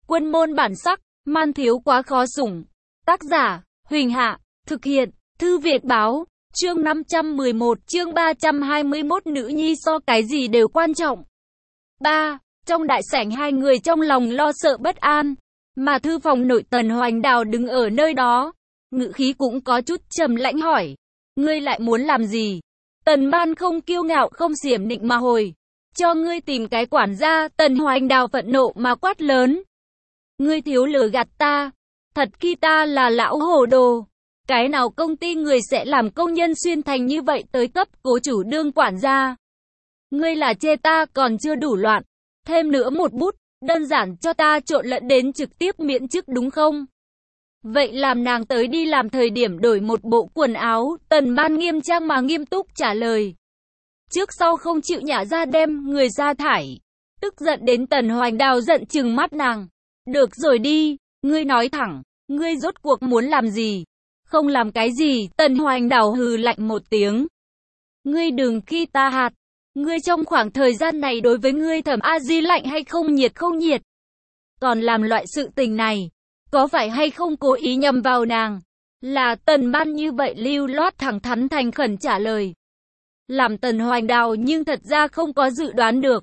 Quân môn bản sắc, man thiếu quá khó sủng. Tác giả, Huỳnh Hạ, thực hiện, Thư Việt Báo, chương 511, chương 321 nữ nhi so cái gì đều quan trọng. 3. Trong đại sảnh hai người trong lòng lo sợ bất an, mà thư phòng nội Tần Hoành Đào đứng ở nơi đó. Ngữ khí cũng có chút trầm lãnh hỏi. Ngươi lại muốn làm gì? Tần Ban không kiêu ngạo không xiểm nịnh mà hồi. Cho ngươi tìm cái quản gia. Tần Hoành Đào phẫn nộ mà quát lớn. Ngươi thiếu lừa gạt ta. Thật khi ta là lão hồ đồ. Cái nào công ty người sẽ làm công nhân xuyên thành như vậy tới cấp cố chủ đương quản gia? Ngươi là chê ta còn chưa đủ loạn. Thêm nữa một bút, đơn giản cho ta trộn lẫn đến trực tiếp miễn chức đúng không? Vậy làm nàng tới đi làm thời điểm đổi một bộ quần áo. Tần Ban nghiêm trang mà nghiêm túc trả lời. Trước sau không chịu nhả ra đem người sa thải. Tức giận đến Tần Hoành Đào giận trừng mắt nàng. Được rồi đi, ngươi nói thẳng, ngươi rốt cuộc muốn làm gì? Không làm cái gì? Tần Hoành Đào hừ lạnh một tiếng. Ngươi đừng khi ta hạt. Ngươi trong khoảng thời gian này đối với ngươi Thẩm A Di lạnh hay không nhiệt không nhiệt? Còn làm loại sự tình này, có phải hay không cố ý nhầm vào nàng? Là Tần Ban như vậy lưu loát thẳng thắn thành khẩn trả lời. Làm Tần Hoành Đào nhưng thật ra không có dự đoán được.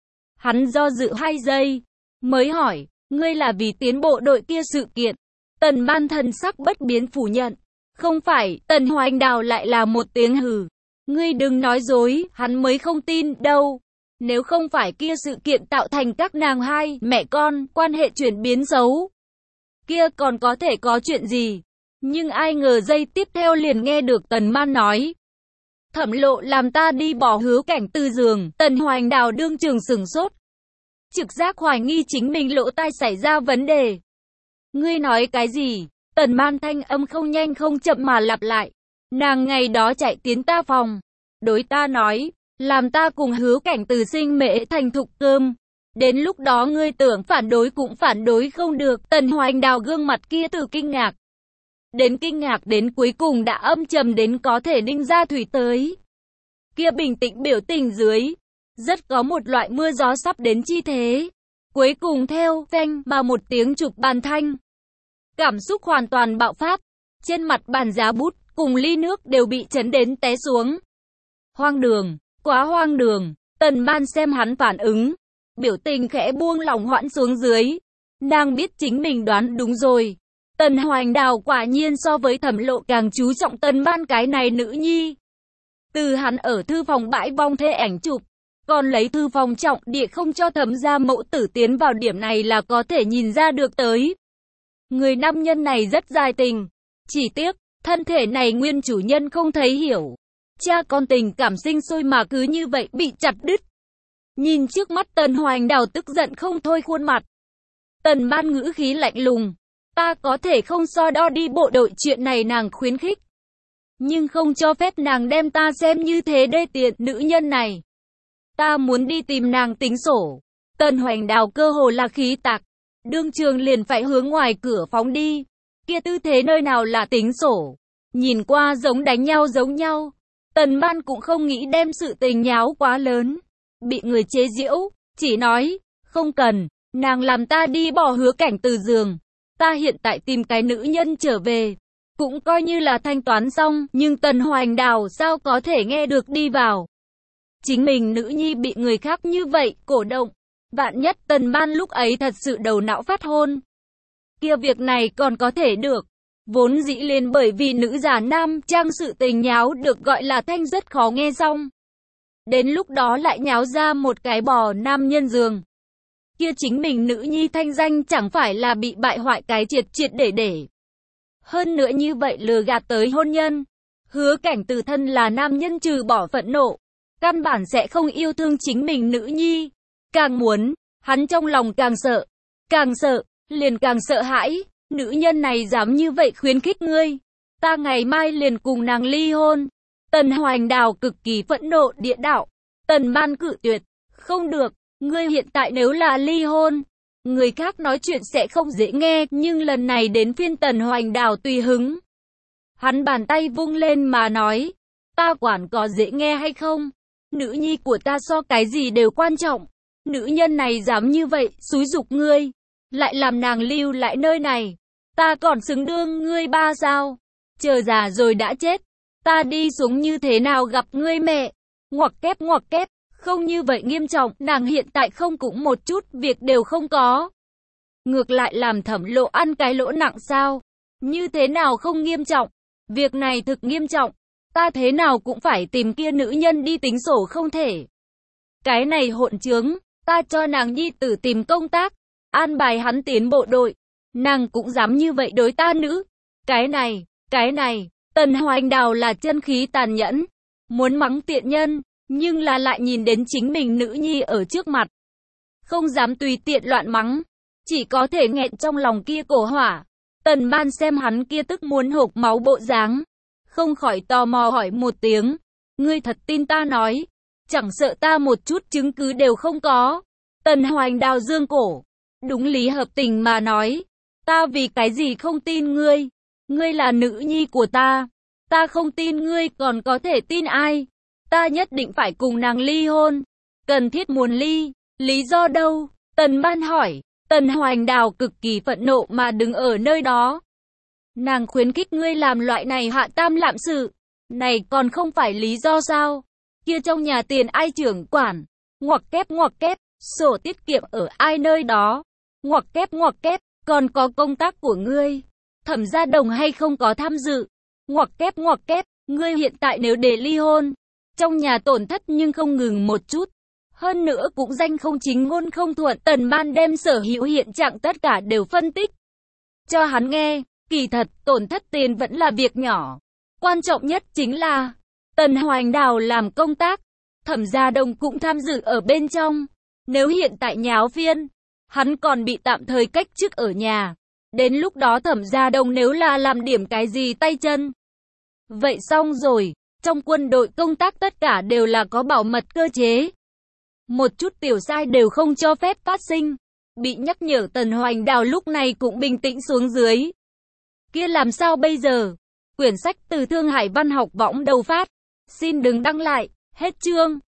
Hắn do dự 2 giây, mới hỏi, ngươi là vì tiến bộ đội kia sự kiện. Tần Ban thần sắc bất biến phủ nhận. Không phải. Tần Hoành Đào lại là một tiếng hừ. Ngươi đừng nói dối, hắn mới không tin đâu. Nếu không phải kia sự kiện tạo thành các nàng hai mẹ con quan hệ chuyển biến xấu, kia còn có thể có chuyện gì? Nhưng ai ngờ giây tiếp theo liền nghe được Tần Man nói. Thẩm Lộ làm ta đi bỏ Hứa Cảnh từ giường. Tần Hoành Đào đương trường sửng sốt. Trực giác hoài nghi chính mình lỗ tai xảy ra vấn đề. Ngươi nói cái gì? Tần Man thanh âm không nhanh không chậm mà lặp lại. Nàng ngày đó chạy tiến ta phòng. Đối ta nói, làm ta cùng Hứa Cảnh từ sinh mễ thành thục cơm. Đến lúc đó ngươi tưởng phản đối cũng phản đối không được. Tần Hoành Đào gương mặt kia từ kinh ngạc đến cuối cùng đã âm trầm đến có thể ninh ra thủy tới. Kia bình tĩnh biểu tình dưới, rất có một loại mưa gió sắp đến chi thế. Cuối cùng theo phanh mà một tiếng chụp bàn thanh. Cảm xúc hoàn toàn bạo phát. Trên mặt bàn giá bút cùng ly nước đều bị chấn đến té xuống. Hoang đường, quá hoang đường. Tần Ban xem hắn phản ứng, biểu tình khẽ buông lỏng hoãn xuống dưới. Nàng biết chính mình đoán đúng rồi. Tần Hoành Đào quả nhiên so với Thẩm Lộ càng chú trọng Tần Ban cái này nữ nhi. Từ hắn ở thư phòng bãi vong thê ảnh chụp, còn lấy thư phòng trọng địa không cho Thẩm gia mẫu tử tiến vào điểm này là có thể nhìn ra được tới. Người nam nhân này rất dài tình. Chỉ tiếc, thân thể này nguyên chủ nhân không thấy hiểu. Cha con tình cảm sinh sôi mà cứ như vậy bị chặt đứt. Nhìn trước mắt Tần Hoành Đào tức giận không thôi khuôn mặt. Tần Ban ngữ khí lạnh lùng. Ta có thể không so đo đi bộ đội chuyện này nàng khuyến khích. Nhưng không cho phép nàng đem ta xem như thế đê tiện nữ nhân này. Ta muốn đi tìm nàng tính sổ. Tần Hoành Đào cơ hồ là khí tạc. Đương trường liền phải hướng ngoài cửa phóng đi. Kia tư thế nơi nào là tính sổ. Nhìn qua giống đánh nhau giống nhau. Tần Ban cũng không nghĩ đem sự tình nháo quá lớn. Bị người chế giễu, chỉ nói, không cần, nàng làm ta đi bỏ Hứa Cảnh từ giường. Ta hiện tại tìm cái nữ nhân trở về. Cũng coi như là thanh toán xong, nhưng Tần Hoành Đào sao có thể nghe được đi vào. Chính mình nữ nhi bị người khác như vậy, cổ động. Vạn nhất Tần Ban lúc ấy thật sự đầu não phát hôn. Kia việc này còn có thể được. Vốn dĩ liền bởi vì nữ giả nam trang sự tình nháo được gọi là thanh rất khó nghe xong. Đến lúc đó lại nháo ra một cái bò nam nhân giường. Kia chính mình nữ nhi thanh danh chẳng phải là bị bại hoại cái triệt để. Hơn nữa như vậy lừa gạt tới hôn nhân. Hứa Cảnh từ thân là nam nhân trừ bỏ phẫn nộ. Căn bản sẽ không yêu thương chính mình nữ nhi. Càng muốn, hắn trong lòng càng sợ, liền càng sợ hãi. Nữ nhân này dám như vậy khuyến khích ngươi. Ta ngày mai liền cùng nàng ly hôn. Tần Hoành Đào cực kỳ phẫn nộ địa đạo. Tần Ban cự tuyệt. Không được, ngươi hiện tại nếu là ly hôn, người khác nói chuyện sẽ không dễ nghe. Nhưng lần này đến phiên Tần Hoành Đào tùy hứng. Hắn bàn tay vung lên mà nói. Ta quản có dễ nghe hay không. Nữ nhi của ta so cái gì đều quan trọng. Nữ nhân này dám như vậy, xúi giục ngươi. lại làm nàng lưu lại nơi này. Ta còn xứng đương ngươi ba sao? Chờ già rồi đã chết, ta đi xuống như thế nào gặp ngươi mẹ? Ngoặc kép, không như vậy nghiêm trọng, nàng hiện tại không cũng một chút việc đều không có. Ngược lại làm Thẩm Lộ ăn cái lỗ nặng sao? Như thế nào không nghiêm trọng? Việc này thực nghiêm trọng, ta thế nào cũng phải tìm kia nữ nhân đi tính sổ không thể. Cái này hỗn trướng, ta cho nàng nhi tử tìm công tác, an bài hắn tiến bộ đội, nàng cũng dám như vậy đối ta nữ. Cái này, Tần Hoành Đào là chân khí tàn nhẫn, muốn mắng tiện nhân, nhưng là lại nhìn đến chính mình nữ nhi ở trước mặt. Không dám tùy tiện loạn mắng, chỉ có thể nghẹn trong lòng kia cổ hỏa. Tần Ban xem hắn kia tức muốn hộc máu bộ dáng, không khỏi tò mò hỏi một tiếng, ngươi thật tin ta nói, chẳng sợ ta một chút chứng cứ đều không có. Tần Hoành Đào dương cổ, đúng lý hợp tình mà nói, ta vì cái gì không tin ngươi? Ngươi là nữ nhi của ta không tin ngươi còn có thể tin ai? Ta nhất định phải cùng nàng ly hôn, cần thiết muốn ly, lý do đâu? Tần Ban hỏi. Tần Hoành Đào cực kỳ phẫn nộ mà đứng ở nơi đó. Nàng khuyến khích ngươi làm loại này hạ tam lạm sự, này còn không phải lý do sao? Kia trong nhà tiền ai trưởng quản? Ngoặc kép, sổ tiết kiệm ở ai nơi đó? Ngoặc kép, còn có công tác của ngươi, Thẩm Gia Đồng hay không có tham dự? Ngoặc kép, ngươi hiện tại nếu để ly hôn, trong nhà tổn thất nhưng không ngừng một chút. Hơn nữa cũng danh không chính ngôn không thuận. Tần Ban đem sở hữu hiện trạng tất cả đều phân tích cho hắn nghe. Kỳ thật, tổn thất tiền vẫn là việc nhỏ. Quan trọng nhất chính là Tần Hoành Đào làm công tác, Thẩm Gia Đồng cũng tham dự ở bên trong. Nếu hiện tại nháo phiên, hắn còn bị tạm thời cách chức ở nhà. Đến lúc đó Thẩm Gia Đồng nếu là làm điểm cái gì tay chân, vậy xong rồi. Trong quân đội công tác tất cả đều là có bảo mật cơ chế. Một chút tiểu sai đều không cho phép phát sinh. Bị nhắc nhở Tần Hoành Đào lúc này cũng bình tĩnh xuống dưới. Kia làm sao bây giờ? Quyển sách từ Thương Hải Văn Học Võng đầu phát. Xin đừng đăng lại. Hết chương.